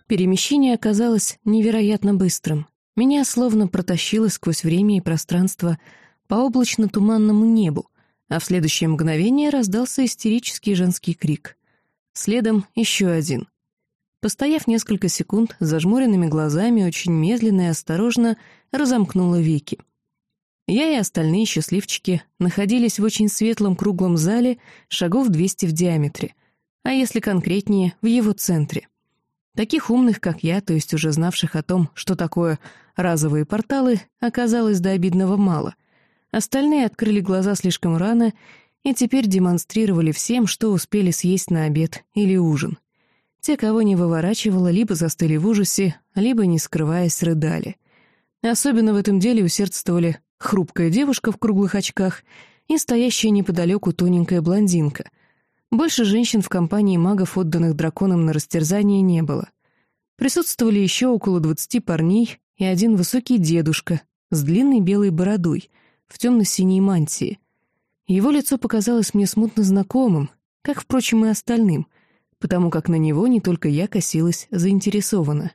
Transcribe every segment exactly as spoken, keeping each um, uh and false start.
Перемещение оказалось невероятно быстрым. Меня словно протащило сквозь время и пространство по облачно-туманному небу, а в следующее мгновение раздался истерический женский крик. Следом еще один. Постояв несколько секунд, с зажмуренными глазами, очень медленно и осторожно разомкнула веки. Я и остальные счастливчики находились в очень светлом круглом зале шагов двести в диаметре, а если конкретнее, в его центре. Таких умных, как я, то есть уже знавших о том, что такое разовые порталы, оказалось до обидного мало. Остальные открыли глаза слишком рано и теперь демонстрировали всем, что успели съесть на обед или ужин. Те, кого не выворачивало, либо застыли в ужасе, либо, не скрываясь, рыдали. Особенно в этом деле усердствовали хрупкая девушка в круглых очках и стоящая неподалеку тоненькая блондинка. Больше женщин в компании магов, отданных драконам на растерзание, не было. Присутствовали еще около двадцати парней и один высокий дедушка с длинной белой бородой в темно-синей мантии. Его лицо показалось мне смутно знакомым, как, впрочем, и остальным, потому как на него не только я косилась заинтересованно.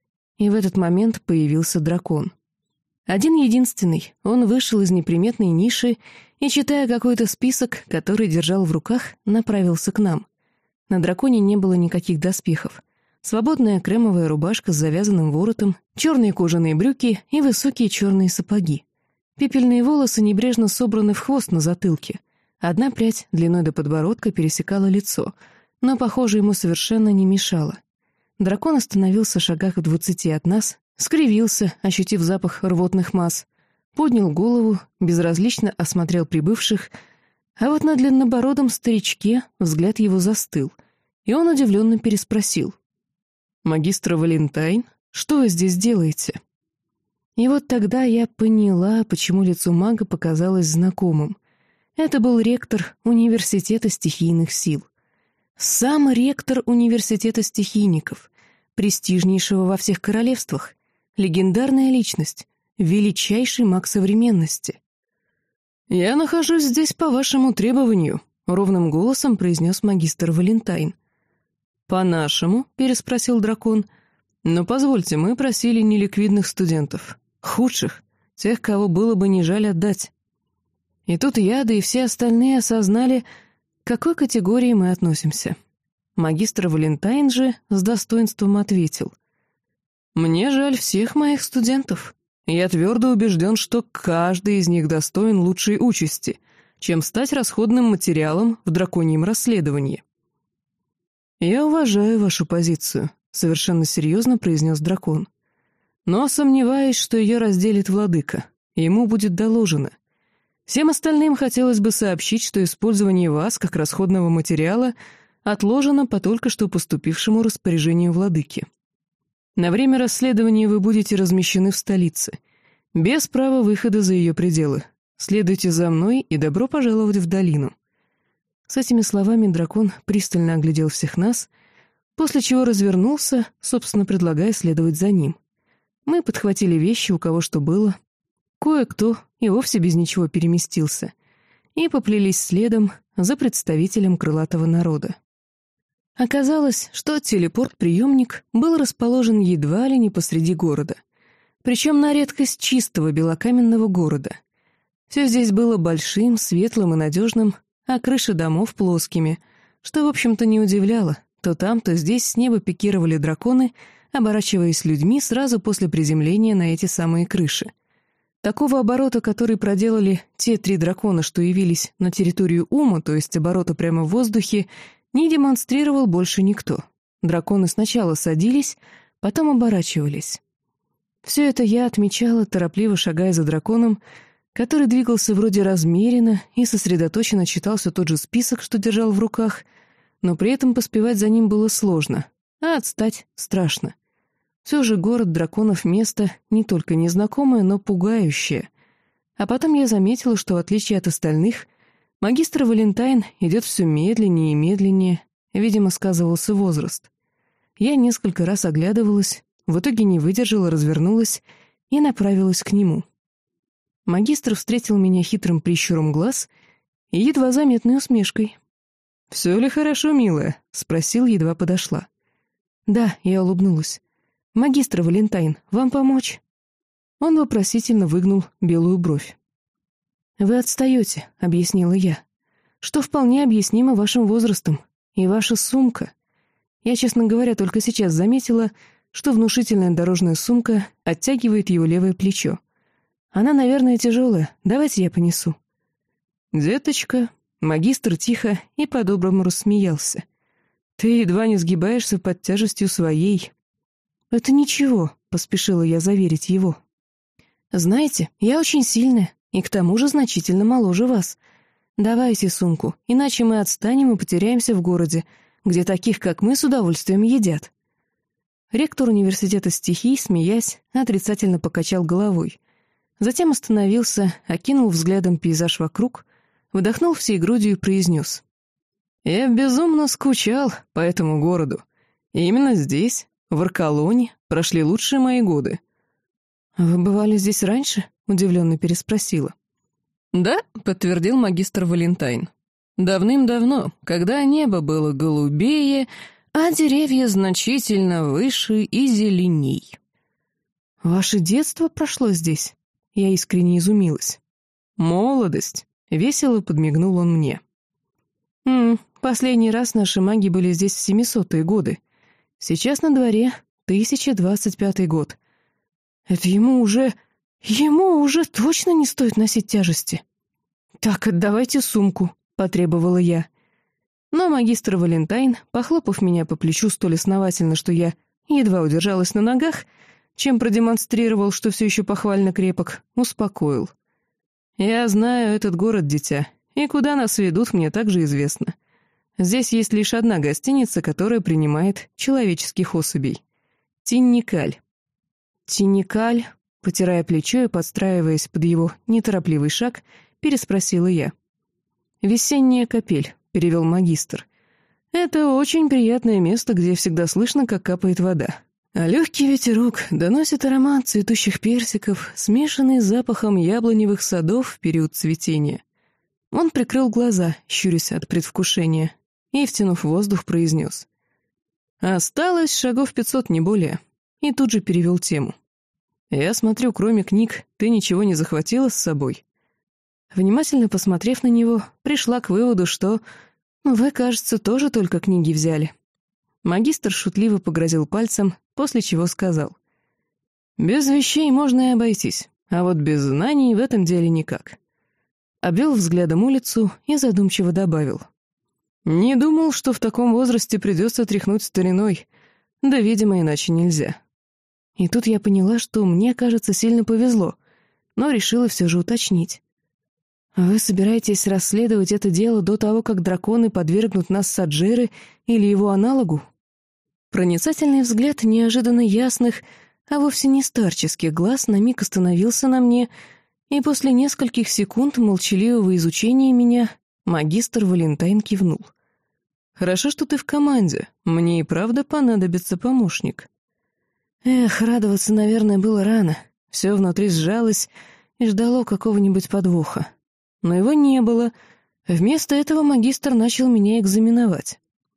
И в этот момент появился дракон. Один-единственный, он вышел из неприметной ниши и, читая какой-то список, который держал в руках, направился к нам. На драконе не было никаких доспехов. Свободная кремовая рубашка с завязанным воротом, черные кожаные брюки и высокие черные сапоги. Пепельные волосы небрежно собраны в хвост на затылке. Одна прядь длиной до подбородка пересекала лицо, но, похоже, ему совершенно не мешала. Дракон остановился в шагах в двадцати от нас, скривился, ощутив запах рвотных масс, поднял голову, безразлично осмотрел прибывших, а вот на длиннобородом старичке взгляд его застыл, и он удивленно переспросил. «Магистр Валентайн, что вы здесь делаете?» И вот тогда я поняла, почему лицо мага показалось знакомым. Это был ректор Университета стихийных сил. Сам ректор Университета стихийников, престижнейшего во всех королевствах, легендарная личность, величайший маг современности. «Я нахожусь здесь по вашему требованию», — ровным голосом произнес магистр Валентайн. «По-нашему?» — переспросил дракон. «Но позвольте, мы просили неликвидных студентов, худших, тех, кого было бы не жаль отдать». И тут я, да и все остальные осознали, к какой категории мы относимся. Магистр Валентайн же с достоинством ответил. «Мне жаль всех моих студентов. Я твердо убежден, что каждый из них достоин лучшей участи, чем стать расходным материалом в драконьем расследовании». «Я уважаю вашу позицию», — совершенно серьезно произнес дракон. «Но сомневаюсь, что ее разделит владыка. Ему будет доложено. Всем остальным хотелось бы сообщить, что использование вас как расходного материала отложено по только что поступившему распоряжению владыки. На время расследования вы будете размещены в столице, без права выхода за ее пределы. Следуйте за мной и добро пожаловать в долину». С этими словами дракон пристально оглядел всех нас, после чего развернулся, собственно, предлагая следовать за ним. Мы подхватили вещи, у кого что было. Кое-кто и вовсе без ничего переместился, и поплелись следом за представителем крылатого народа. Оказалось, что телепорт-приемник был расположен едва ли не посреди города, причем на редкость чистого белокаменного города. Все здесь было большим, светлым и надежным, а крыши домов плоскими, что, в общем-то, не удивляло. То там, то здесь с неба пикировали драконы, оборачиваясь людьми сразу после приземления на эти самые крыши. Такого оборота, который проделали те три дракона, что явились на территорию Ума, то есть оборота прямо в воздухе, не демонстрировал больше никто. Драконы сначала садились, потом оборачивались. Все это я отмечала, торопливо шагая за драконом, который двигался вроде размеренно и сосредоточенно читал все тот же список, что держал в руках, но при этом поспевать за ним было сложно, а отстать страшно. Все же город драконов — место не только незнакомое, но пугающее. А потом я заметила, что, в отличие от остальных, магистр Валентайн идет все медленнее и медленнее, видимо, сказывался возраст. Я несколько раз оглядывалась, в итоге не выдержала, развернулась и направилась к нему. Магистр встретил меня хитрым прищуром глаз и едва заметной усмешкой. «Все ли хорошо, милая?» — спросил, едва подошла. «Да», — я улыбнулась. «Магистр Валентайн, вам помочь?» Он вопросительно выгнул белую бровь. «Вы отстаете», — объяснила я, «что вполне объяснимо вашим возрастом. И ваша сумка». Я, честно говоря, только сейчас заметила, что внушительная дорожная сумка оттягивает его левое плечо. Она, наверное, тяжелая. Давайте я понесу. «Деточка», — магистр тихо и по-доброму рассмеялся. «Ты едва не сгибаешься под тяжестью своей». «Это ничего», — поспешила я заверить его. «Знаете, я очень сильная, и к тому же значительно моложе вас. Давайте сумку, иначе мы отстанем и потеряемся в городе, где таких, как мы, с удовольствием едят». Ректор университета стихий, смеясь, отрицательно покачал головой. Затем остановился, окинул взглядом пейзаж вокруг, вдохнул всей грудью и произнес. «Я безумно скучал по этому городу. И именно здесь, в Аркалоне, прошли лучшие мои годы». «Вы бывали здесь раньше?» — удивленно переспросила. «Да», — подтвердил магистр Валентайн. «Давным-давно, когда небо было голубее, а деревья значительно выше и зеленей». «Ваше детство прошло здесь?» Я искренне изумилась. «Молодость», — весело подмигнул он мне. «М-м, последний раз наши маги были здесь в семисотые годы. Сейчас на дворе тысяча двадцать пятый год. Это ему уже... ему уже точно не стоит носить тяжести». «Так, отдавайте сумку», — потребовала я. Но магистр Валентайн, похлопав меня по плечу столь основательно, что я едва удержалась на ногах, чем продемонстрировал, что все еще похвально крепок, успокоил. «Я знаю этот город, дитя, и куда нас ведут, мне также известно. Здесь есть лишь одна гостиница, которая принимает человеческих особей. Тинникаль». «Тинникаль», потирая плечо и подстраиваясь под его неторопливый шаг, переспросила я. «Весенняя капель», — перевел магистр. «Это очень приятное место, где всегда слышно, как капает вода. А легкий ветерок доносит аромат цветущих персиков, смешанный с запахом яблоневых садов в период цветения». Он прикрыл глаза, щурясь от предвкушения, и, втянув воздух, произнес. «Осталось шагов пятьсот, не более», и тут же перевел тему. «Я смотрю, кроме книг, ты ничего не захватила с собой?» Внимательно посмотрев на него, пришла к выводу, что «вы, кажется, тоже только книги взяли». Магистр шутливо погрозил пальцем, после чего сказал. «Без вещей можно и обойтись, а вот без знаний в этом деле никак». Обвел взглядом улицу и задумчиво добавил. «Не думал, что в таком возрасте придется тряхнуть стариной, да, видимо, иначе нельзя». И тут я поняла, что мне, кажется, сильно повезло, но решила все же уточнить. «Вы собираетесь расследовать это дело до того, как драконы подвергнут нас Саджеры или его аналогу?» Проницательный взгляд неожиданно ясных, а вовсе не старческих глаз на миг остановился на мне, и после нескольких секунд молчаливого изучения меня магистр Валентайн кивнул. «Хорошо, что ты в команде. Мне и правда понадобится помощник». Эх, радоваться, наверное, было рано. Все внутри сжалось и ждало какого-нибудь подвоха. Но его не было. Вместо этого магистр начал меня экзаменовать.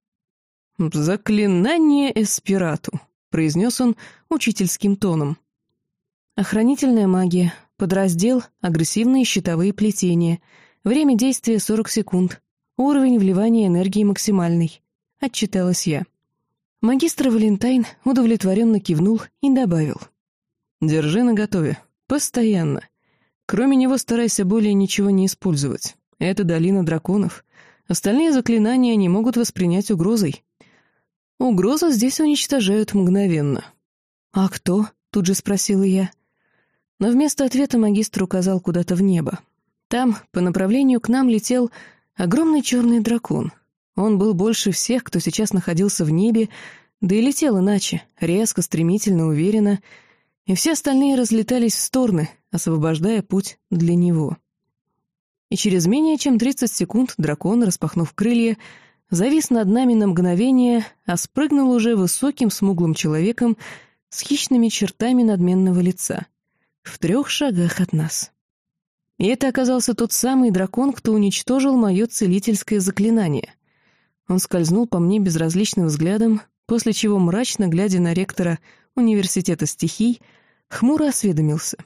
«Заклинание Эспирату», — произнес он учительским тоном. «Охранительная магия, подраздел агрессивные щитовые плетения, время действия сорок секунд, уровень вливания энергии максимальный», — отчиталась я. Магистр Валентайн удовлетворенно кивнул и добавил. «Держи наготове. Постоянно. Кроме него старайся более ничего не использовать. Это долина драконов. Остальные заклинания не могут воспринять угрозой. Угрозу здесь уничтожают мгновенно». «А кто?» — тут же спросила я. Но вместо ответа магистр указал куда-то в небо. Там, по направлению к нам, летел огромный черный дракон. Он был больше всех, кто сейчас находился в небе, да и летел иначе, резко, стремительно, уверенно, и все остальные разлетались в стороны, освобождая путь для него. И через менее чем тридцать секунд дракон, распахнув крылья, завис над нами на мгновение, а спрыгнул уже высоким смуглым человеком с хищными чертами надменного лица, в трех шагах от нас. И это оказался тот самый дракон, кто уничтожил мое целительское заклинание. Он скользнул по мне безразличным взглядом, после чего, мрачно глядя на ректора университета стихий, хмуро осведомился.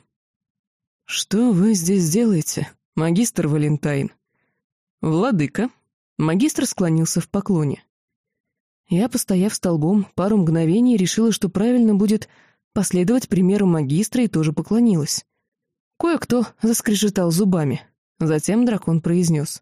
«Что вы здесь делаете, магистр Валентайн?» «Владыка». Магистр склонился в поклоне. Я, постояв столбом, пару мгновений решила, что правильно будет последовать примеру магистра, и тоже поклонилась. Кое-кто заскрежетал зубами. Затем дракон произнес.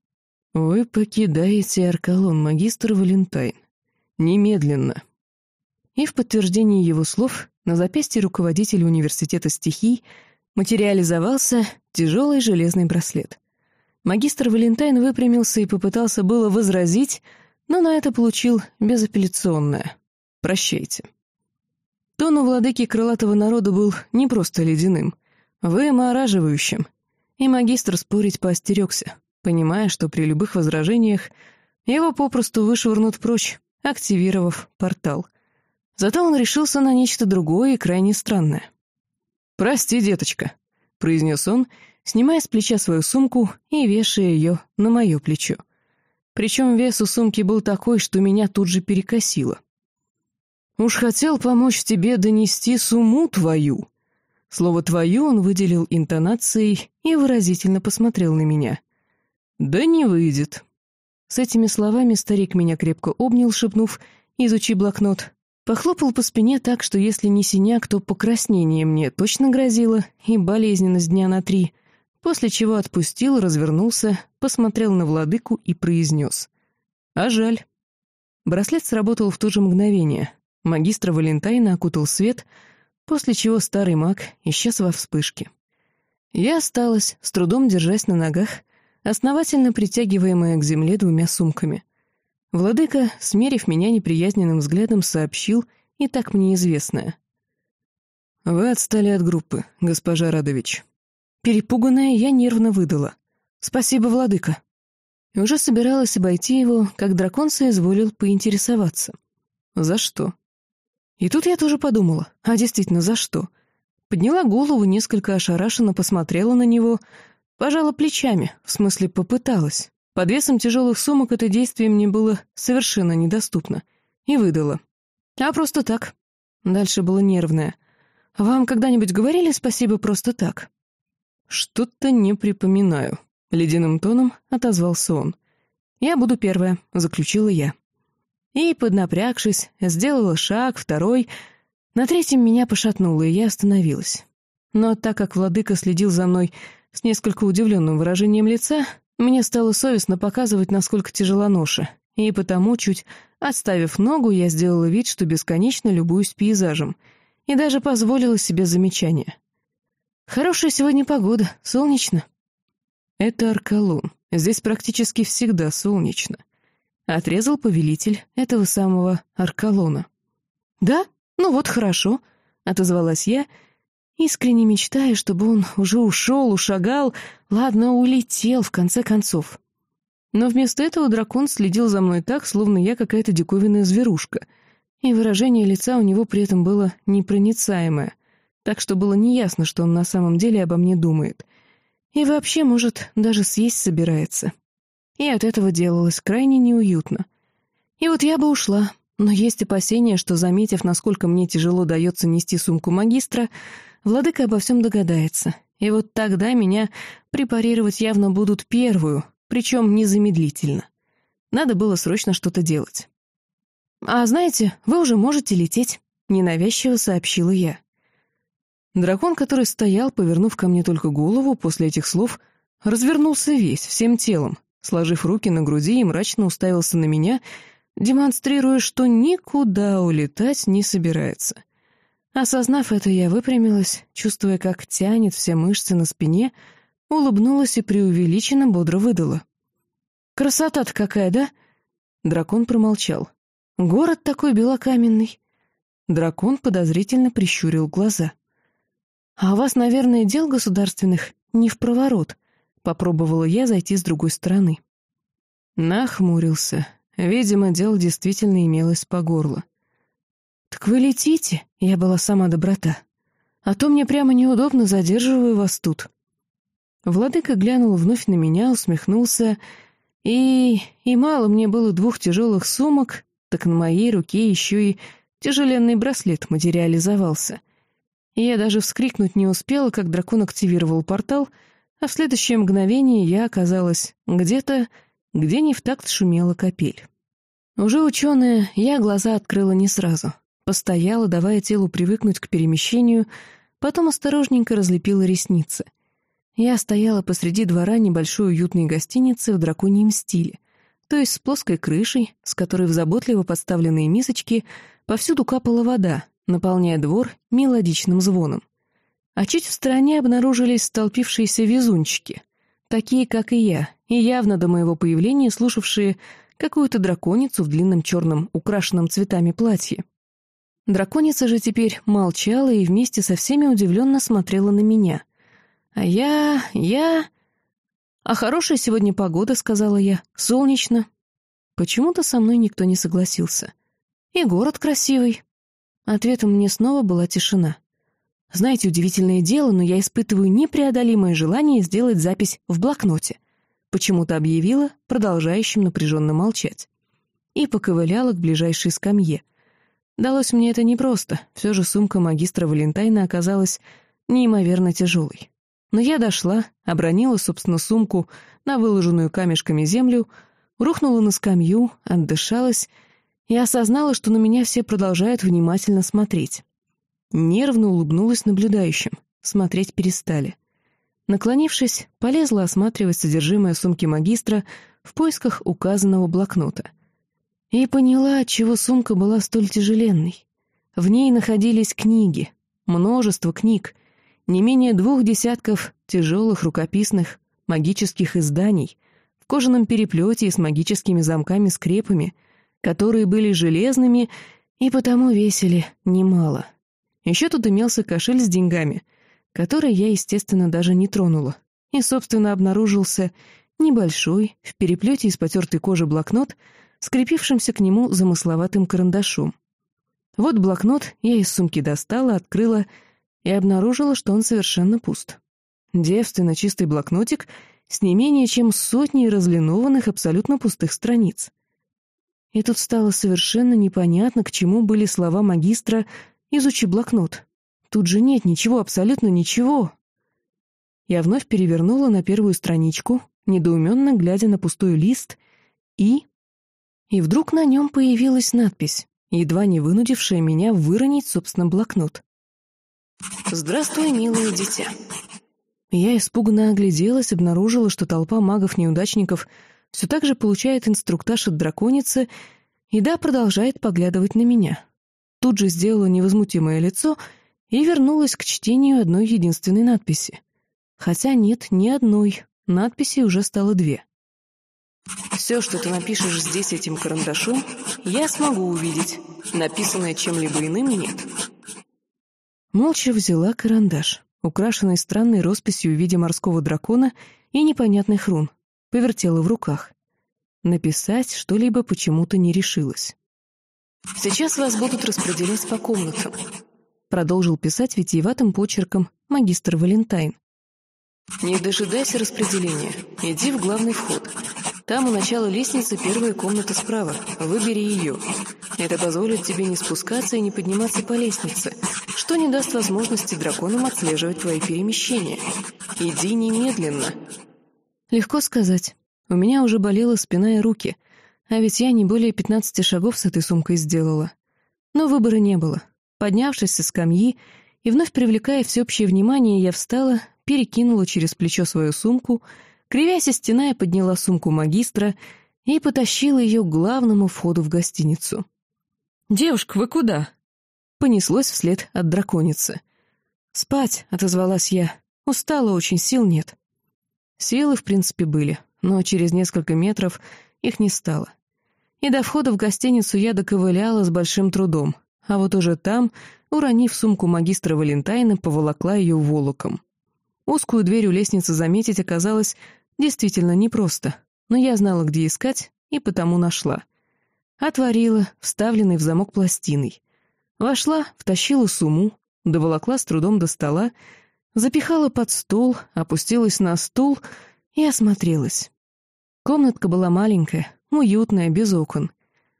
«Вы покидаете Аркалон, магистр Валентайн. Немедленно». И в подтверждении его слов на запястье руководителя университета стихий материализовался тяжелый железный браслет. Магистр Валентайн выпрямился и попытался было возразить, но на это получил безапелляционное «Прощайте». Тон у владыки крылатого народа был не просто ледяным, вымораживающим, и магистр спорить поостерегся, понимая, что при любых возражениях его попросту вышвырнут прочь, активировав портал. Зато он решился на нечто другое и крайне странное. «Прости, деточка», — произнес он, снимая с плеча свою сумку и вешая ее на мое плечо. Причем вес у сумки был такой, что меня тут же перекосило. «Уж хотел помочь тебе донести сумму твою». Слово «твою» он выделил интонацией и выразительно посмотрел на меня. «Да не выйдет». С этими словами старик меня крепко обнял, шепнув «изучи блокнот». Похлопал по спине так, что если не синяк, то покраснение мне точно грозило, и болезненность дня на три, после чего отпустил, развернулся, посмотрел на владыку и произнес. «А жаль». Браслет сработал в то же мгновение. Магистра Валентайна окутал свет, после чего старый маг исчез во вспышке. Я осталась, с трудом держась на ногах, основательно притягиваемая к земле двумя сумками. Владыка, смерив меня неприязненным взглядом, сообщил и так мне известное. «Вы отстали от группы, госпожа Радович». Перепуганная, я нервно выдала. «Спасибо, владыка». И уже собиралась обойти его, как дракон соизволил поинтересоваться. «За что?» И тут я тоже подумала, а действительно, за что? Подняла голову, несколько ошарашенно посмотрела на него, пожала плечами, в смысле попыталась. Под весом тяжелых сумок это действие мне было совершенно недоступно. И выдала. А просто так. Дальше было нервное. «Вам когда-нибудь говорили спасибо просто так?» «Что-то не припоминаю», — ледяным тоном отозвался он. «Я буду первая», — заключила я. И, поднапрягшись, сделала шаг, второй. На третьем меня пошатнуло, и я остановилась. Но так как владыка следил за мной с несколько удивленным выражением лица, мне стало совестно показывать, насколько тяжела ноша, и потому, чуть отставив ногу, я сделала вид, что бесконечно любуюсь пейзажем, и даже позволила себе замечание. «Хорошая сегодня погода, солнечно». «Это Аркалон, здесь практически всегда солнечно», — отрезал повелитель этого самого Аркалона. «Да? Ну вот хорошо», — отозвалась я, искренне мечтая, чтобы он уже ушел, ушагал, ладно, улетел в конце концов. Но вместо этого дракон следил за мной так, словно я какая-то диковинная зверушка, и выражение лица у него при этом было непроницаемое, так что было неясно, что он на самом деле обо мне думает. И вообще, может, даже съесть собирается. И от этого делалось крайне неуютно. И вот я бы ушла, но есть опасения, что, заметив, насколько мне тяжело дается нести сумку магистра, владыка обо всем догадается, и вот тогда меня препарировать явно будут первую, причем незамедлительно. Надо было срочно что-то делать. «А знаете, вы уже можете лететь», — ненавязчиво сообщила я. Дракон, который стоял, повернув ко мне только голову, после этих слов развернулся весь, всем телом, сложив руки на груди и мрачно уставился на меня, демонстрируя, что никуда улетать не собирается. Осознав это, я выпрямилась, чувствуя, как тянет все мышцы на спине, улыбнулась и преувеличенно бодро выдала. «Красота-то какая, да?» Дракон промолчал. «Город такой белокаменный». Дракон подозрительно прищурил глаза. «А у вас, наверное, дел государственных не впроворот», — попробовала я зайти с другой стороны. Нахмурился. Видимо, дел действительно имелось по горло. «Так вы летите?» — я была сама доброта. «А то мне прямо неудобно, задерживаю вас тут». Владыка глянул вновь на меня, усмехнулся, и... и мало мне было двух тяжелых сумок, так на моей руке еще и тяжеленный браслет материализовался. И я даже вскрикнуть не успела, как дракон активировал портал, а в следующее мгновение я оказалась где-то, где не в такт шумела капель. Уже ученая, я глаза открыла не сразу. Постояла, давая телу привыкнуть к перемещению, потом осторожненько разлепила ресницы. Я стояла посреди двора небольшой уютной гостиницы в драконьем стиле, то есть с плоской крышей, с которой в заботливо подставленные мисочки повсюду капала вода, наполняя двор мелодичным звоном. А чуть в стороне обнаружились столпившиеся везунчики, такие, как и я, и явно до моего появления слушавшие какую-то драконицу в длинном черном, украшенном цветами платье. Драконица же теперь молчала и вместе со всеми удивленно смотрела на меня. А я... я... «А хорошая сегодня погода», — сказала я, — «солнечно». Почему-то со мной никто не согласился. «И город красивый». Ответом мне снова была тишина. Знаете, удивительное дело, но я испытываю непреодолимое желание сделать запись в блокноте. Почему-то объявила, продолжающим напряженно молчать. И поковыляла к ближайшей скамье. Далось мне это непросто, все же сумка магистра Валентайна оказалась неимоверно тяжелой. Но я дошла, обронила, собственно, сумку на выложенную камешками землю, рухнула на скамью, отдышалась и осознала, что на меня все продолжают внимательно смотреть. Нервно улыбнулась наблюдающим, смотреть перестали. Наклонившись, полезла осматривать содержимое сумки магистра в поисках указанного блокнота. И поняла, отчего сумка была столь тяжеленной. В ней находились книги, множество книг, не менее двух десятков тяжелых рукописных магических изданий в кожаном переплете и с магическими замками-скрепами, которые были железными и потому весили немало. Еще тут имелся кошель с деньгами, который я, естественно, даже не тронула, и, собственно, обнаружился небольшой, в переплете из потертой кожи блокнот, скрепившимся к нему замысловатым карандашом. Вот блокнот я из сумки достала, открыла и обнаружила, что он совершенно пуст. Девственно чистый блокнотик с не менее чем сотней разлинованных абсолютно пустых страниц. И тут стало совершенно непонятно, к чему были слова магистра «изучи блокнот». Тут же нет ничего, абсолютно ничего. Я вновь перевернула на первую страничку, недоуменно глядя на пустой лист, и... И вдруг на нем появилась надпись, едва не вынудившая меня выронить, собственно, блокнот. «Здравствуй, милое дитя». Я испуганно огляделась, обнаружила, что толпа магов-неудачников все так же получает инструктаж от драконицы и, да, продолжает поглядывать на меня. Тут же сделала невозмутимое лицо и вернулась к чтению одной единственной надписи. Хотя нет, ни одной, надписей уже стало две. «Все, что ты напишешь здесь этим карандашом, я смогу увидеть. Написанное чем-либо иным нет». Молча взяла карандаш, украшенный странной росписью в виде морского дракона и непонятных рун, повертела в руках. Написать что-либо почему-то не решилась. «Сейчас вас будут распределять по комнатам», — продолжил писать витиеватым почерком магистр Валентайн. «Не дожидайся распределения, иди в главный вход. Там у начала лестницы первая комната справа, выбери ее. Это позволит тебе не спускаться и не подниматься по лестнице, что не даст возможности драконам отслеживать твои перемещения. Иди немедленно». Легко сказать. У меня уже болела спина и руки, а ведь я не более пятнадцати шагов с этой сумкой сделала. Но выбора не было. Поднявшись со скамьи и вновь привлекая всеобщее внимание, я встала, перекинула через плечо свою сумку, кривясь и стеная, подняла сумку магистра и потащила ее к главному входу в гостиницу. «Девушка, вы куда?» Понеслось вслед от драконицы. «Спать», — отозвалась я. «Устала очень, сил нет». Силы, в принципе, были, но через несколько метров их не стало. И до входа в гостиницу я доковыляла с большим трудом, а вот уже там, уронив сумку магистра Валентайна, поволокла ее волоком. Узкую дверь у лестницы заметить оказалось действительно непросто, но я знала, где искать, и потому нашла. Отворила, вставленный в замок пластиной. Вошла, втащила сумму, доволокла с трудом до стола, запихала под стол, опустилась на стул и осмотрелась. Комнатка была маленькая, уютная, без окон.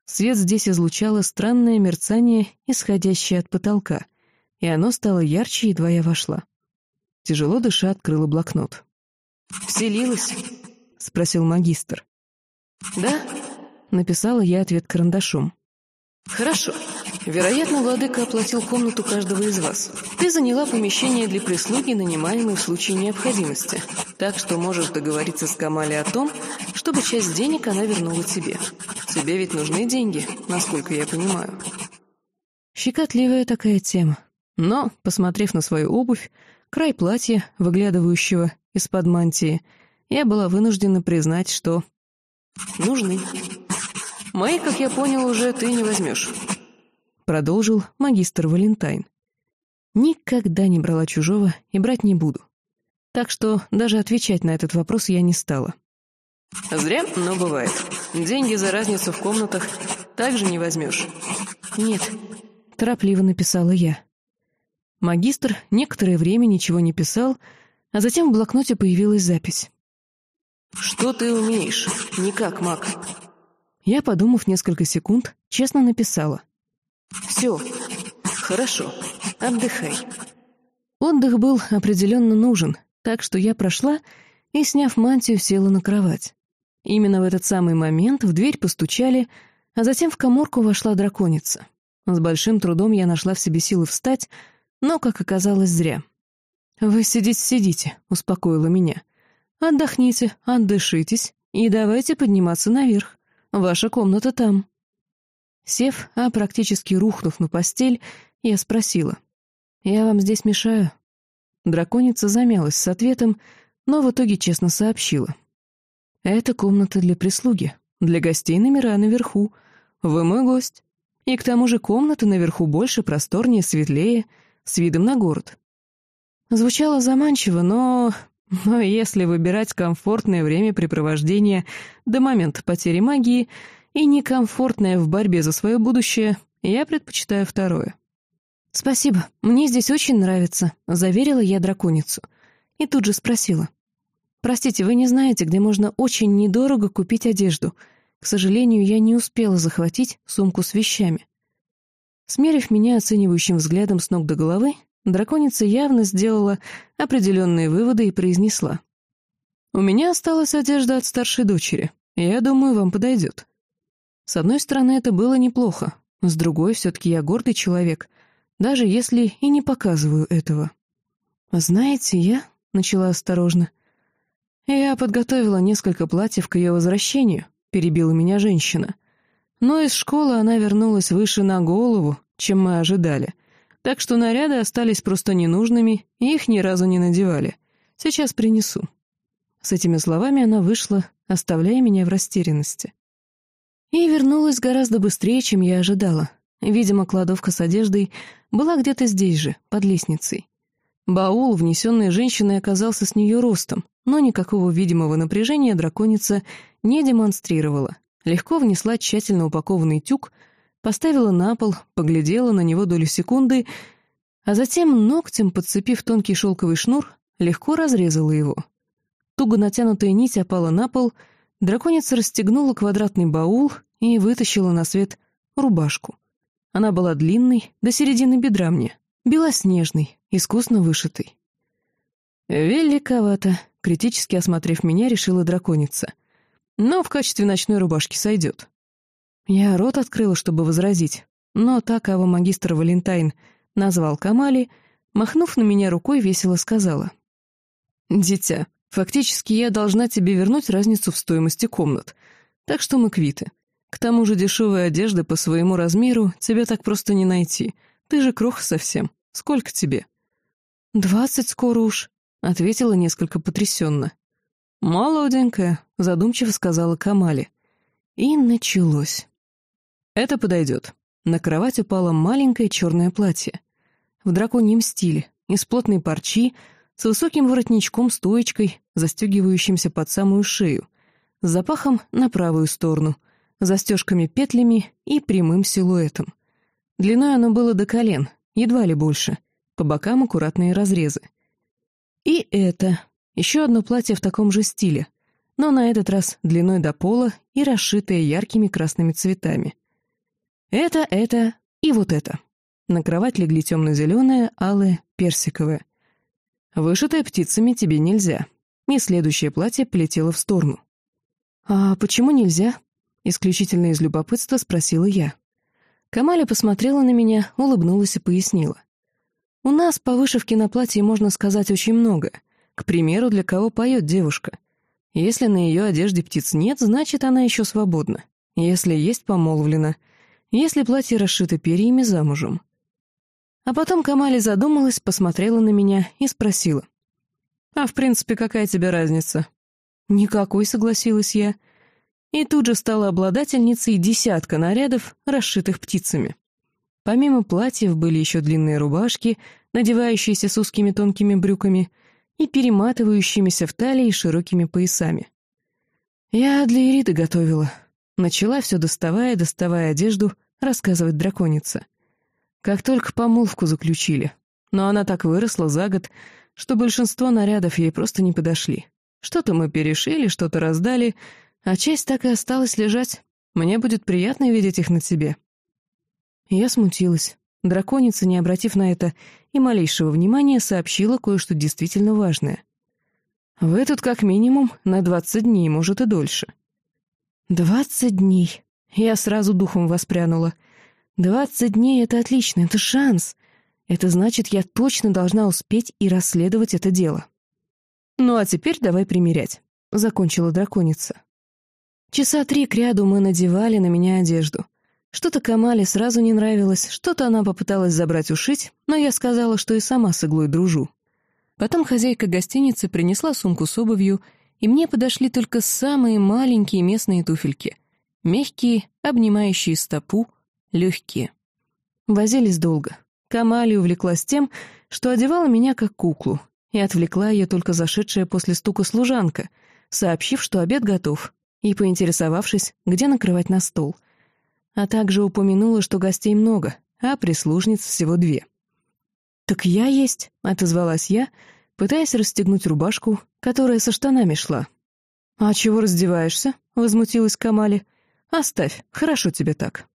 Свет здесь излучало странное мерцание, исходящее от потолка, и оно стало ярче, едва я вошла. Тяжело дыша, открыла блокнот. «Вселилась?» — спросил магистр. «Да?» — написала я ответ карандашом. «Хорошо. Вероятно, владыка оплатил комнату каждого из вас. Ты заняла помещение для прислуги, нанимаемой в случае необходимости. Так что можешь договориться с Камали о том, чтобы часть денег она вернула тебе. Тебе ведь нужны деньги, насколько я понимаю». Щекотливая такая тема. Но, посмотрев на свою обувь, край платья, выглядывающего из-под мантии, я была вынуждена признать, что... «Нужны. Мои, как я понял, уже ты не возьмешь», — продолжил магистр Валентайн. Никогда не брала чужого и брать не буду. Так что даже отвечать на этот вопрос я не стала. «Зря, но бывает. Деньги за разницу в комнатах также не возьмешь». «Нет», — торопливо написала я. Магистр некоторое время ничего не писал, а затем в блокноте появилась запись. «Что ты умеешь? Не как маг». Я, подумав несколько секунд, честно написала. «Все. Хорошо. Отдыхай». Отдых был определенно нужен, так что я прошла и, сняв мантию, села на кровать. Именно в этот самый момент в дверь постучали, а затем в каморку вошла драконица. С большим трудом я нашла в себе силы встать, но, как оказалось, зря. «Вы сидите-сидите», — успокоила меня. «Отдохните, отдышитесь и давайте подниматься наверх. Ваша комната там». Сев, а практически рухнув на постель, я спросила. «Я вам здесь мешаю?» Драконица замялась с ответом, но в итоге честно сообщила. «Это комната для прислуги, для гостей номера наверху. Вы мой гость. И к тому же комната наверху больше, просторнее, светлее, с видом на город». Звучало заманчиво, но... Но если выбирать комфортное времяпрепровождение до момента потери магии и некомфортное в борьбе за свое будущее, я предпочитаю второе. «Спасибо, мне здесь очень нравится», — заверила я драконицу. И тут же спросила. «Простите, вы не знаете, где можно очень недорого купить одежду? К сожалению, я не успела захватить сумку с вещами». Смерив меня оценивающим взглядом с ног до головы, драконица явно сделала определенные выводы и произнесла. «У меня осталась одежда от старшей дочери. Я думаю, вам подойдет». С одной стороны, это было неплохо, с другой, все-таки я гордый человек, даже если и не показываю этого. «Знаете, я...» — начала осторожно. «Я подготовила несколько платьев к ее возвращению», — перебила меня женщина. «Но из школы она вернулась выше на голову, чем мы ожидали. Так что наряды остались просто ненужными, и их ни разу не надевали. Сейчас принесу». С этими словами она вышла, оставляя меня в растерянности. И вернулась гораздо быстрее, чем я ожидала. Видимо, кладовка с одеждой была где-то здесь же, под лестницей. Баул, внесенный женщиной, оказался с нее ростом, но никакого видимого напряжения драконица не демонстрировала. Легко внесла тщательно упакованный тюк, поставила на пол, поглядела на него долю секунды, а затем, ногтем подцепив тонкий шелковый шнур, легко разрезала его. Туго натянутая нить опала на пол, драконица расстегнула квадратный баул и вытащила на свет рубашку. Она была длинной, до середины бедра мне, белоснежной, искусно вышитой. «Великовато», — критически осмотрев меня, решила драконица. «Но в качестве ночной рубашки сойдет». Я рот открыла, чтобы возразить, но та, кого магистр Валентайн назвал Камали, махнув на меня рукой, весело сказала. «Дитя, фактически я должна тебе вернуть разницу в стоимости комнат, так что мы квиты. К тому же дешевая одежда по своему размеру тебе так просто не найти. Ты же кроха совсем. Сколько тебе?» «Двадцать скоро уж», — ответила несколько потрясенно. «Молоденькая», — задумчиво сказала Камали. И началось. «Это подойдет». На кровать упало маленькое черное платье. В драконьем стиле, из плотной парчи, с высоким воротничком-стоечкой, застегивающимся под самую шею, с запахом на правую сторону, застежками-петлями и прямым силуэтом. Длиной оно было до колен, едва ли больше, по бокам аккуратные разрезы. И это, еще одно платье в таком же стиле, но на этот раз длиной до пола и расшитое яркими красными цветами. Это, это и вот это. На кровать легли темно-зеленое, алое, персиковое. Вышитое птицами тебе нельзя. И следующее платье полетело в сторону. «А почему нельзя?» — исключительно из любопытства спросила я. Камаля посмотрела на меня, улыбнулась и пояснила. «У нас по вышивке на платье можно сказать очень много. К примеру, для кого поет девушка. Если на ее одежде птиц нет, значит, она еще свободна. Если есть, помолвлена. Если платье расшито перьями, замужем». А потом Камаля задумалась, посмотрела на меня и спросила. «А в принципе, какая тебе разница?» «Никакой», — согласилась я. И тут же стала обладательницей десятка нарядов, расшитых птицами. Помимо платьев были еще длинные рубашки, надевающиеся с узкими тонкими брюками и перематывающимися в талии широкими поясами. Я для Ириды готовила. Начала все доставая, доставая одежду, рассказывать драконица. Как только помолвку заключили. Но она так выросла за год, что большинство нарядов ей просто не подошли. Что-то мы перешили, что-то раздали, а часть так и осталась лежать. Мне будет приятно видеть их на тебе. Я смутилась. Драконица, не обратив на это и малейшего внимания, сообщила кое-что действительно важное. «Вы тут как минимум на двадцать дней, может и дольше». «Двадцать дней?» Я сразу духом воспрянула. «Двадцать дней — это отлично, это шанс. Это значит, я точно должна успеть и расследовать это дело». «Ну а теперь давай примерять», — закончила драконица. Часа три кряду мы надевали на меня одежду. Что-то Камале сразу не нравилось, что-то она попыталась забрать ушить, но я сказала, что и сама с иглой дружу. Потом хозяйка гостиницы принесла сумку с обувью, и мне подошли только самые маленькие местные туфельки. Мягкие, обнимающие стопу, легкие. Возились долго. Камале увлеклась тем, что одевала меня как куклу, и отвлекла ее только зашедшая после стука служанка, сообщив, что обед готов, и поинтересовавшись, где накрывать на стол. А также упомянула, что гостей много, а прислужниц всего две. «Так я есть», — отозвалась я, пытаясь расстегнуть рубашку, которая со штанами шла. «А чего раздеваешься?» — возмутилась Камале. «Оставь, хорошо тебе так».